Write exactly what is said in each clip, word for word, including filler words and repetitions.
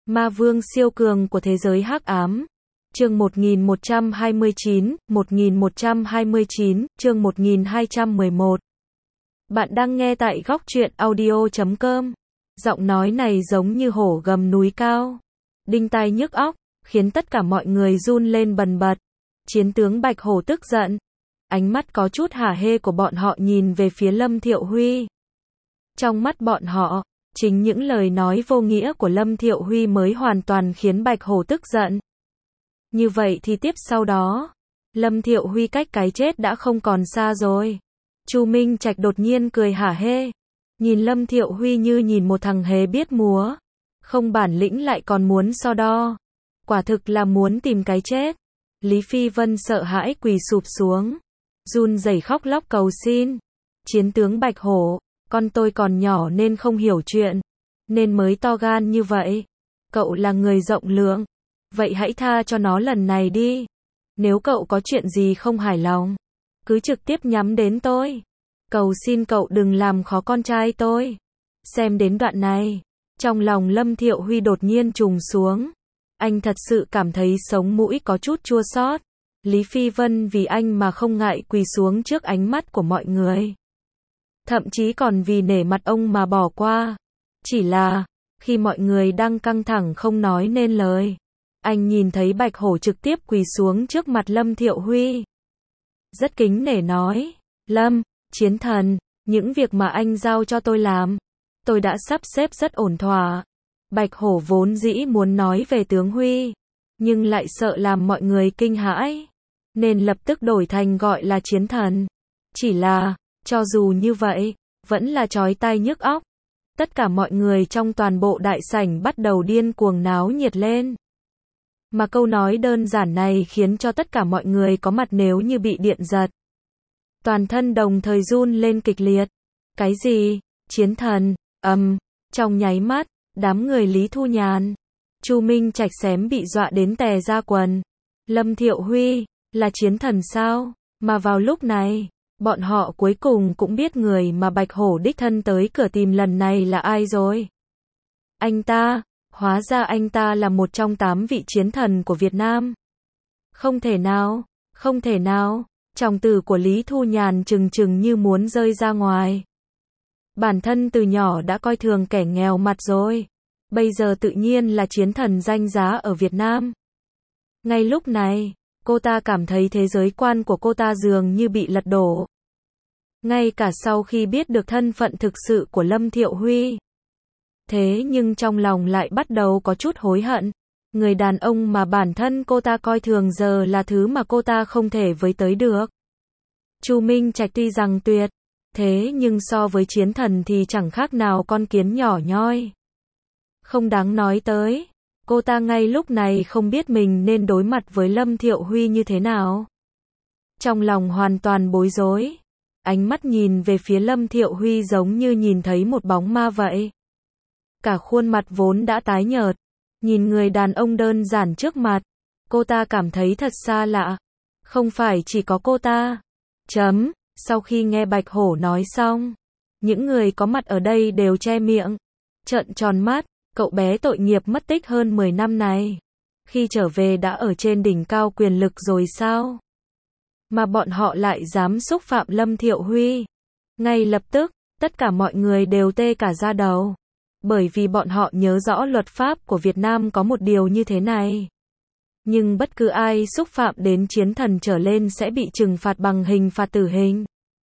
Ma vương siêu cường của thế giới hắc ám. Chương một nghìn một trăm hai mươi chín, một nghìn một trăm hai mươi chín, chương một nghìn hai trăm mười một. Bạn đang nghe tại góc truyện audio chấm com. Giọng nói này giống như hổ gầm núi cao, đinh tai nhức óc, khiến tất cả mọi người run lên bần bật. Chiến tướng Bạch Hổ tức giận, ánh mắt có chút hả hê của bọn họ nhìn về phía Lâm Thiệu Huy. Trong mắt bọn họ, chính những lời nói vô nghĩa của Lâm Thiệu Huy mới hoàn toàn khiến Bạch Hổ tức giận. Như vậy thì tiếp sau đó, Lâm Thiệu Huy cách cái chết đã không còn xa rồi. Chu Minh Trạch đột nhiên cười hả hê, nhìn Lâm Thiệu Huy như nhìn một thằng hề biết múa, không bản lĩnh lại còn muốn so đo. Quả thực là muốn tìm cái chết. Lý Phi Vân sợ hãi quỳ sụp xuống, run rẩy khóc lóc cầu xin. Chiến tướng Bạch Hổ, con tôi còn nhỏ nên không hiểu chuyện, nên mới to gan như vậy. Cậu là người rộng lượng, vậy hãy tha cho nó lần này đi. Nếu cậu có chuyện gì không hài lòng, cứ trực tiếp nhắm đến tôi. Cầu xin cậu đừng làm khó con trai tôi. Xem đến đoạn này, trong lòng Lâm Thiệu Huy đột nhiên trùng xuống. Anh thật sự cảm thấy sống mũi có chút chua xót. Lý Phi Vân vì anh mà không ngại quỳ xuống trước ánh mắt của mọi người. Thậm chí còn vì nể mặt ông mà bỏ qua. Chỉ là, khi mọi người đang căng thẳng không nói nên lời, anh nhìn thấy Bạch Hổ trực tiếp quỳ xuống trước mặt Lâm Thiệu Huy. Rất kính nể nói, Lâm, chiến thần, những việc mà anh giao cho tôi làm, tôi đã sắp xếp rất ổn thỏa. Bạch Hổ vốn dĩ muốn nói về tướng Huy, nhưng lại sợ làm mọi người kinh hãi, nên lập tức đổi thành gọi là chiến thần. Chỉ là, cho dù như vậy, vẫn là chói tai nhức óc. Tất cả mọi người trong toàn bộ đại sảnh bắt đầu điên cuồng náo nhiệt lên. Mà câu nói đơn giản này khiến cho tất cả mọi người có mặt nếu như bị điện giật. Toàn thân đồng thời run lên kịch liệt. Cái gì? Chiến thần? Ầm, um, trong nháy mắt, đám người Lý Thu Nhàn, Chu Minh Trạch xém bị dọa đến tè ra quần. Lâm Thiệu Huy, là chiến thần sao? Mà vào lúc này, bọn họ cuối cùng cũng biết người mà Bạch Hổ đích thân tới cửa tìm lần này là ai rồi. Anh ta, hóa ra anh ta là một trong tám vị chiến thần của Việt Nam. Không thể nào, không thể nào, tròng tử của Lý Thu Nhàn trừng trừng như muốn rơi ra ngoài. Bản thân từ nhỏ đã coi thường kẻ nghèo mặt rồi, bây giờ tự nhiên là chiến thần danh giá ở Việt Nam. Ngay lúc này, cô ta cảm thấy thế giới quan của cô ta dường như bị lật đổ. Ngay cả sau khi biết được thân phận thực sự của Lâm Thiệu Huy. Thế nhưng trong lòng lại bắt đầu có chút hối hận. Người đàn ông mà bản thân cô ta coi thường giờ là thứ mà cô ta không thể với tới được. Chu Minh Trạch tuy rằng tuyệt, thế nhưng so với chiến thần thì chẳng khác nào con kiến nhỏ nhoi. Không đáng nói tới, cô ta ngay lúc này không biết mình nên đối mặt với Lâm Thiệu Huy như thế nào. Trong lòng hoàn toàn bối rối, ánh mắt nhìn về phía Lâm Thiệu Huy giống như nhìn thấy một bóng ma vậy. Cả khuôn mặt vốn đã tái nhợt, nhìn người đàn ông đơn giản trước mặt, cô ta cảm thấy thật xa lạ. Không phải chỉ có cô ta. Chấm, sau khi nghe Bạch Hổ nói xong, những người có mặt ở đây đều che miệng, trợn tròn mắt. Cậu bé tội nghiệp mất tích hơn mười năm này, khi trở về đã ở trên đỉnh cao quyền lực rồi sao? Mà bọn họ lại dám xúc phạm Lâm Thiệu Huy. Ngay lập tức, tất cả mọi người đều tê cả da đầu. Bởi vì bọn họ nhớ rõ luật pháp của Việt Nam có một điều như thế này. Nhưng bất cứ ai xúc phạm đến chiến thần trở lên sẽ bị trừng phạt bằng hình phạt tử hình.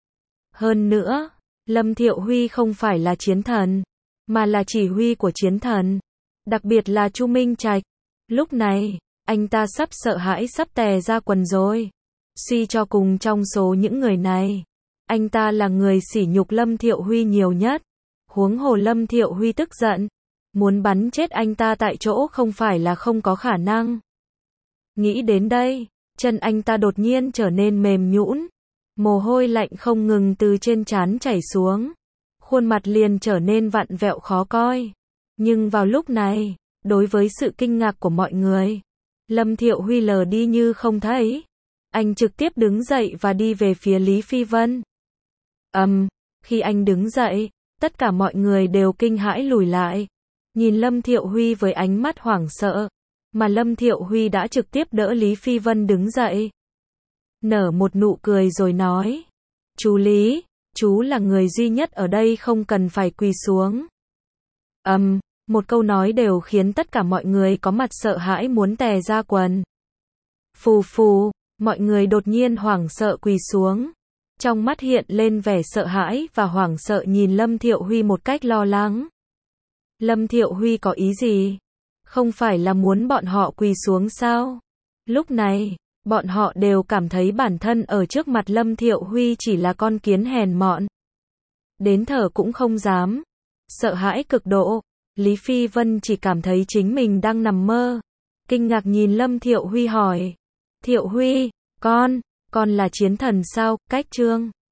Hơn nữa, Lâm Thiệu Huy không phải là chiến thần, mà là chỉ huy của chiến thần. Đặc biệt là Chu Minh Trạch. Lúc này, anh ta sắp sợ hãi sắp tè ra quần rồi. Suy cho cùng trong số những người này, anh ta là người sỉ nhục Lâm Thiệu Huy nhiều nhất. Huống hồ Lâm Thiệu Huy tức giận, muốn bắn chết anh ta tại chỗ không phải là không có khả năng. Nghĩ đến đây, chân anh ta đột nhiên trở nên mềm nhũn, mồ hôi lạnh không ngừng từ trên trán chảy xuống. Khuôn mặt liền trở nên vặn vẹo khó coi. Nhưng vào lúc này, đối với sự kinh ngạc của mọi người, Lâm Thiệu Huy lờ đi như không thấy. Anh trực tiếp đứng dậy và đi về phía Lý Phi Vân. Ầm, um, khi anh đứng dậy, tất cả mọi người đều kinh hãi lùi lại. nhìn Lâm Thiệu Huy với ánh mắt hoảng sợ, mà Lâm Thiệu Huy đã trực tiếp đỡ Lý Phi Vân đứng dậy. Nở một nụ cười rồi nói, chú Lý, chú là người duy nhất ở đây không cần phải quỳ xuống. Ầm, um, một câu nói đều khiến tất cả mọi người có mặt sợ hãi muốn tè ra quần. Phù phù, mọi người đột nhiên hoảng sợ quỳ xuống. Trong mắt hiện lên vẻ sợ hãi và hoảng sợ nhìn Lâm Thiệu Huy một cách lo lắng. Lâm Thiệu Huy có ý gì? Không phải là muốn bọn họ quỳ xuống sao? Lúc này, bọn họ đều cảm thấy bản thân ở trước mặt Lâm Thiệu Huy chỉ là con kiến hèn mọn. Đến thở cũng không dám. Sợ hãi cực độ. Lý Phi Vân chỉ cảm thấy chính mình đang nằm mơ. Kinh ngạc nhìn Lâm Thiệu Huy hỏi. Thiệu Huy, con, con là chiến thần sao? Cách chương